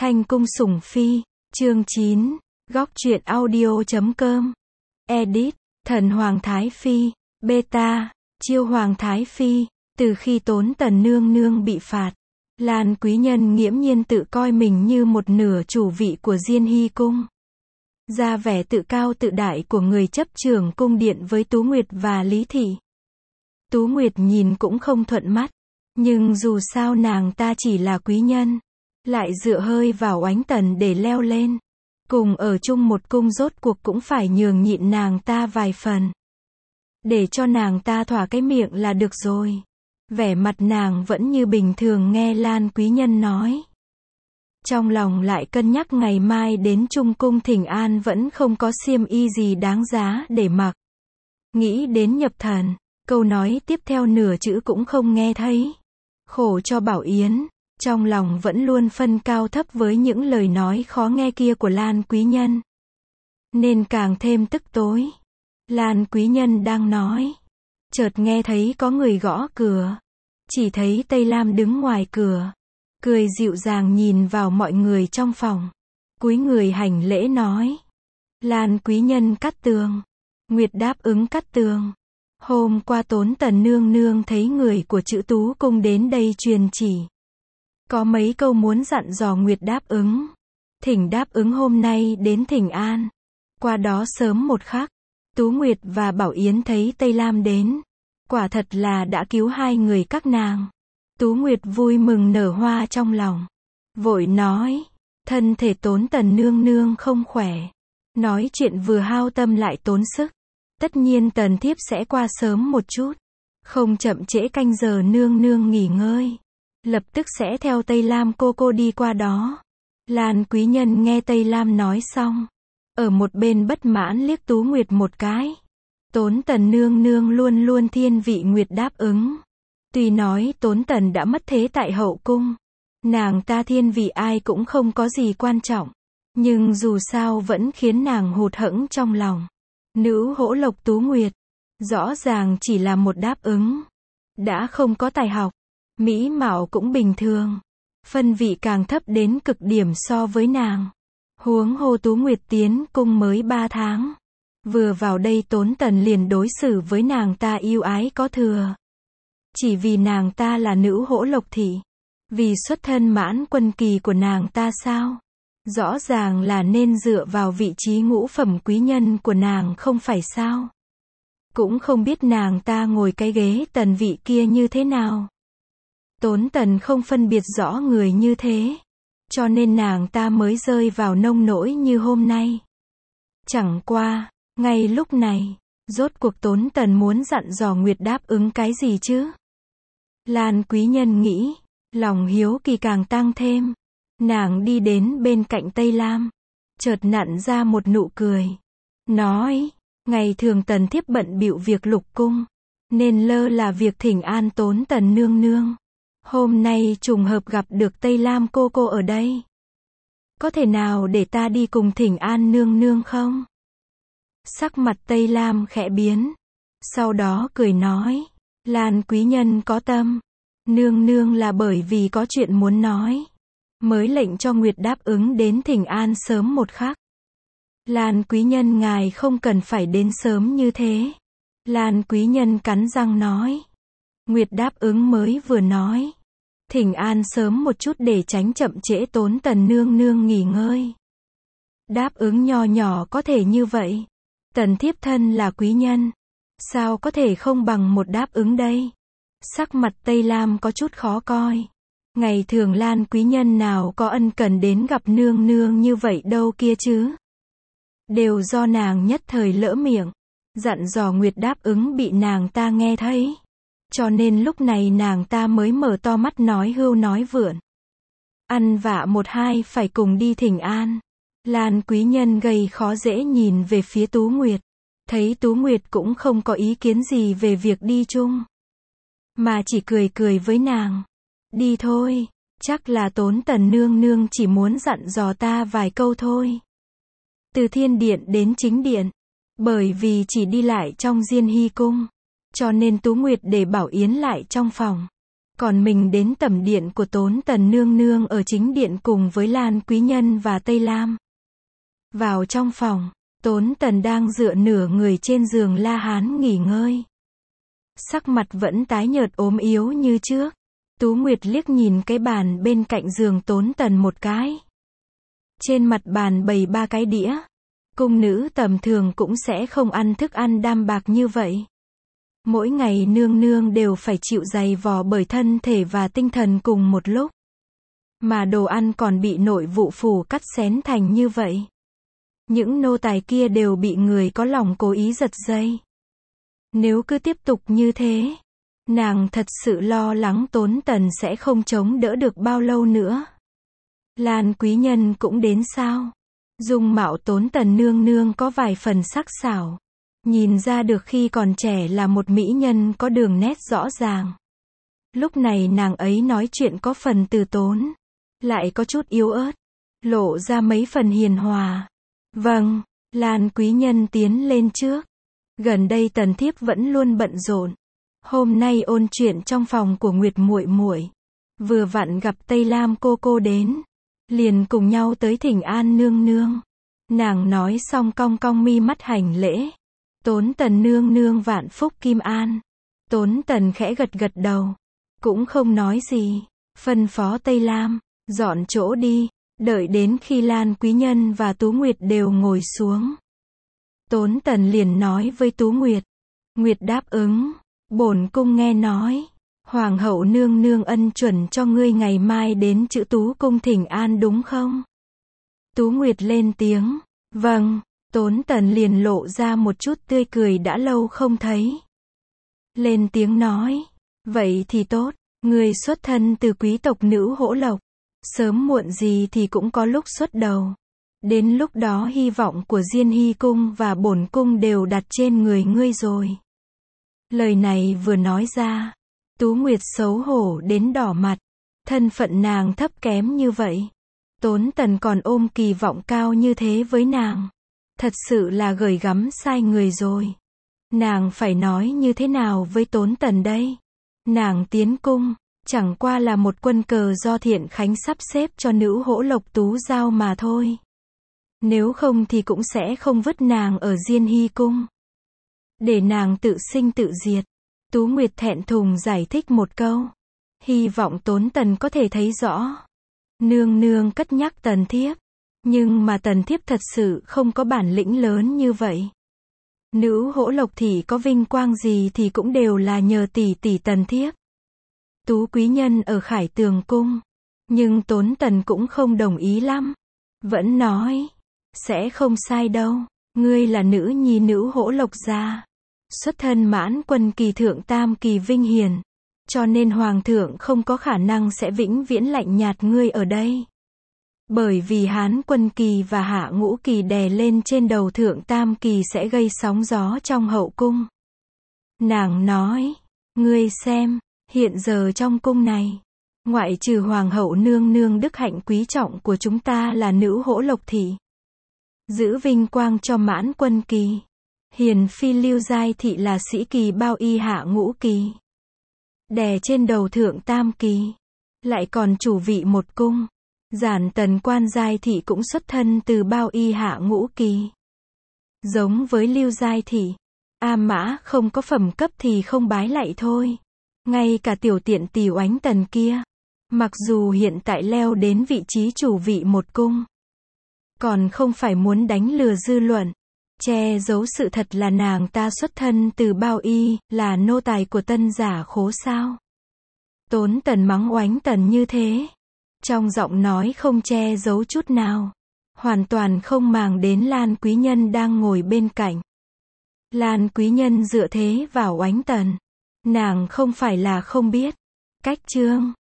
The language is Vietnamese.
Thanh cung sủng phi, chương 9, góc truyện audio.com, edit, thần Hoàng Thái Phi, beta, chiêu Hoàng Thái Phi, từ khi Tốn Tần Nương Nương bị phạt, Lan Quý Nhân nghiễm nhiên tự coi mình như một nửa chủ vị của Diên Hy Cung. Ra vẻ tự cao tự đại của người chấp trưởng cung điện với Tú Nguyệt và Lý Thị. Tú Nguyệt nhìn cũng không thuận mắt, nhưng dù sao nàng ta chỉ là quý nhân, lại dựa hơi vào Oánh Tần để leo lên. Cùng ở chung một cung rốt cuộc cũng phải nhường nhịn nàng ta vài phần. Để cho nàng ta thỏa cái miệng là được rồi. Vẻ mặt nàng vẫn như bình thường nghe Lan Quý Nhân nói. Trong lòng lại cân nhắc ngày mai đến Trung Cung thỉnh an vẫn không có xiêm y gì đáng giá để mặc. Nghĩ đến nhập thần, câu nói tiếp theo nửa chữ cũng không nghe thấy. Khổ cho Bảo Yến, trong lòng vẫn luôn phân cao thấp với những lời nói khó nghe kia của Lan Quý Nhân. Nên càng thêm tức tối. Lan Quý Nhân đang nói. Chợt nghe thấy có người gõ cửa. Chỉ thấy Tây Lam đứng ngoài cửa. Cười dịu dàng nhìn vào mọi người trong phòng. Cúi người hành lễ nói. Lan Quý Nhân cắt tường. Nguyệt đáp ứng cắt tường. Hôm qua Tốn Tần Nương Nương thấy người của Chữ Tú Cung đến đây truyền chỉ. Có mấy câu muốn dặn dò Nguyệt đáp ứng. Thỉnh đáp ứng hôm nay đến thỉnh an. Qua đó sớm một khắc, Tú Nguyệt và Bảo Yến thấy Tây Lam đến. Quả thật là đã cứu hai người các nàng. Tú Nguyệt vui mừng nở hoa trong lòng. Vội nói, thân thể Tốn Tần Nương Nương không khỏe. Nói chuyện vừa hao tâm lại tốn sức. Tất nhiên Tần thiếp sẽ qua sớm một chút. Không chậm trễ canh giờ Nương Nương nghỉ ngơi. Lập tức sẽ theo Tây Lam cô đi qua đó. Lan Quý Nhân nghe Tây Lam nói xong. Ở một bên bất mãn liếc Tú Nguyệt một cái. Tốn Tần Nương Nương luôn luôn thiên vị Nguyệt đáp ứng. Tuy nói Tốn Tần đã mất thế tại hậu cung. Nàng ta thiên vị ai cũng không có gì quan trọng. Nhưng dù sao vẫn khiến nàng hụt hẫng trong lòng. Nữ hỗ lộc Tú Nguyệt. Rõ ràng chỉ là một đáp ứng. Đã không có tài học. Mỹ mạo cũng bình thường. Phân vị càng thấp đến cực điểm so với nàng. Huống hồ Tú Nguyệt tiến cung mới 3 tháng. Vừa vào đây Tốn Tần liền đối xử với nàng ta yêu ái có thừa. Chỉ vì nàng ta là nữ hỗ lộc thị. Vì xuất thân mãn quân kỳ của nàng ta sao? Rõ ràng là nên dựa vào vị trí ngũ phẩm quý nhân của nàng không phải sao? Cũng không biết nàng ta ngồi cái ghế tần vị kia như thế nào. Tốn Tần không phân biệt rõ người như thế. Cho nên nàng ta mới rơi vào nông nỗi như hôm nay. Chẳng qua, ngay lúc này, rốt cuộc Tốn Tần muốn dặn dò Nguyệt đáp ứng cái gì chứ? Lan Quý Nhân nghĩ, lòng hiếu kỳ càng tăng thêm. Nàng đi đến bên cạnh Tây Lam. Chợt nặn ra một nụ cười. Nói, ngày thường Tần thiếp bận bịu việc lục cung. Nên lơ là việc thỉnh an Tốn Tần Nương Nương. Hôm nay trùng hợp gặp được Tây Lam cô ở đây. Có thể nào để ta đi cùng thỉnh an Nương Nương không? Sắc mặt Tây Lam khẽ biến. Sau đó cười nói. Lan Quý Nhân có tâm. Nương Nương là bởi vì có chuyện muốn nói. Mới lệnh cho Nguyệt đáp ứng đến thỉnh an sớm một khắc. Lan Quý Nhân ngài không cần phải đến sớm như thế. Lan Quý Nhân cắn răng nói. Nguyệt đáp ứng mới vừa nói. Thỉnh an sớm một chút để tránh chậm trễ Tốn Tần Nương Nương nghỉ ngơi. Đáp ứng nho nhỏ có thể như vậy. Tần thiếp thân là quý nhân. Sao có thể không bằng một đáp ứng đây? Sắc mặt Tây Lam có chút khó coi. Ngày thường Lan Quý Nhân nào có ân cần đến gặp Nương Nương như vậy đâu kia chứ? Đều do nàng nhất thời lỡ miệng. Dặn dò Nguyệt đáp ứng bị nàng ta nghe thấy. Cho nên lúc này nàng ta mới mở to mắt nói hưu nói vượn. Ăn vạ một hai phải cùng đi thỉnh an. Lan Quý Nhân gây khó dễ nhìn về phía Tú Nguyệt. Thấy Tú Nguyệt cũng không có ý kiến gì về việc đi chung. Mà chỉ cười với nàng. Đi thôi, chắc là Tốn Tần Nương Nương chỉ muốn dặn dò ta vài câu thôi. Từ thiên điện đến chính điện. Bởi vì chỉ đi lại trong Diên Hy Cung. Cho nên Tú Nguyệt để Bảo Yến lại trong phòng. Còn mình đến tẩm điện của Tốn Tần nương nương ở chính điện cùng với Lan Quý Nhân và Tây Lam. Vào trong phòng, Tốn Tần đang dựa nửa người trên giường La Hán nghỉ ngơi. Sắc mặt vẫn tái nhợt ốm yếu như trước. Tú Nguyệt liếc nhìn cái bàn bên cạnh giường Tốn Tần một cái. Trên mặt bàn bày 3 cái đĩa. Cung nữ tầm thường cũng sẽ không ăn thức ăn đạm bạc như vậy. Mỗi ngày nương nương đều phải chịu dày vò bởi thân thể và tinh thần cùng một lúc. Mà đồ ăn còn bị nội vụ phủ cắt xén thành như vậy. Những nô tài kia đều bị người có lòng cố ý giật dây. Nếu cứ tiếp tục như thế, nàng thật sự lo lắng Tốn Tần sẽ không chống đỡ được bao lâu nữa. Lan Quý Nhân cũng đến sao? Dung mạo Tốn Tần nương nương có vài phần sắc sảo. Nhìn ra được khi còn trẻ là một mỹ nhân có đường nét rõ ràng. Lúc này nàng ấy nói chuyện có phần từ tốn, lại có chút yếu ớt, lộ ra mấy phần hiền hòa. Vâng, Lan Quý Nhân tiến lên trước. Gần đây Tần thiếp vẫn luôn bận rộn. Hôm nay ôn chuyện trong phòng của Nguyệt muội muội, vừa vặn gặp Tây Lam cô đến, liền cùng nhau tới thỉnh an nương nương. Nàng nói xong cong cong mi mắt hành lễ. Tốn Tần nương nương vạn phúc kim an. Tốn Tần khẽ gật gật đầu, cũng không nói gì, phân phó Tây Lam, dọn chỗ đi, đợi đến khi Lan Quý Nhân và Tú Nguyệt đều ngồi xuống. Tốn Tần liền nói với Tú Nguyệt. Nguyệt đáp ứng, bổn cung nghe nói, Hoàng hậu nương nương ân chuẩn cho ngươi ngày mai đến Chữ Tú cung thỉnh an đúng không? Tú Nguyệt lên tiếng, vâng. Tốn Tần liền lộ ra một chút tươi cười đã lâu không thấy. Lên tiếng nói, vậy thì tốt, ngươi xuất thân từ quý tộc nữ Hỗ Lộc, sớm muộn gì thì cũng có lúc xuất đầu. Đến lúc đó hy vọng của Diên Hy cung và bổn cung đều đặt trên người ngươi rồi. Lời này vừa nói ra, Tú Nguyệt xấu hổ đến đỏ mặt, thân phận nàng thấp kém như vậy. Tốn Tần còn ôm kỳ vọng cao như thế với nàng. Thật sự là gửi gắm sai người rồi. Nàng phải nói như thế nào với Tốn Tần đây? Nàng tiến cung, chẳng qua là một quân cờ do Thiện Khánh sắp xếp cho nữ Hỗ Lộc Tú giao mà thôi. Nếu không thì cũng sẽ không vứt nàng ở Diên Hy cung. Để nàng tự sinh tự diệt. Tú Nguyệt thẹn thùng giải thích một câu. Hy vọng Tốn Tần có thể thấy rõ. Nương nương cất nhắc Tần thiếp. Nhưng mà Tần thiếp thật sự không có bản lĩnh lớn như vậy. Nữ Hỗ Lộc thì có vinh quang gì thì cũng đều là nhờ tỷ tỷ Tần thiếp. Tú Quý Nhân ở Khải Tường cung. Nhưng Tốn Tần cũng không đồng ý lắm. Vẫn nói, sẽ không sai đâu. Ngươi là nữ nhi nữ Hỗ Lộc gia. Xuất thân Mãn Quân kỳ thượng tam kỳ vinh hiền. Cho nên Hoàng thượng không có khả năng sẽ vĩnh viễn lạnh nhạt ngươi ở đây. Bởi vì Hán Quân kỳ và Hạ Ngũ kỳ đè lên trên đầu thượng tam kỳ sẽ gây sóng gió trong hậu cung. Nàng nói, ngươi xem, hiện giờ trong cung này, ngoại trừ Hoàng hậu nương nương đức hạnh quý trọng của chúng ta là nữ Hỗ Lộc thị. Giữ vinh quang cho Mãn Quân kỳ. Hiền phi Lưu Giai thị là sĩ kỳ bao y Hạ Ngũ kỳ. Đè trên đầu thượng tam kỳ. Lại còn chủ vị một cung. Giản Tần Quan Giai thị cũng xuất thân từ bao y Hạ Ngũ kỳ. Giống với Lưu Giai thị, A Mã không có phẩm cấp thì không bái lạy thôi. Ngay cả tiểu tiện tỷ Oánh Tần kia, mặc dù hiện tại leo đến vị trí chủ vị một cung, còn không phải muốn đánh lừa dư luận, che giấu sự thật là nàng ta xuất thân từ bao y, là nô tài của Tân Giả Khố sao? Tốn Tần mắng Oánh Tần như thế, trong giọng nói không che giấu chút nào, hoàn toàn không màng đến Lan Quý Nhân đang ngồi bên cạnh. Lan Quý Nhân dựa thế vào Oánh Tần, nàng không phải là không biết, cách chương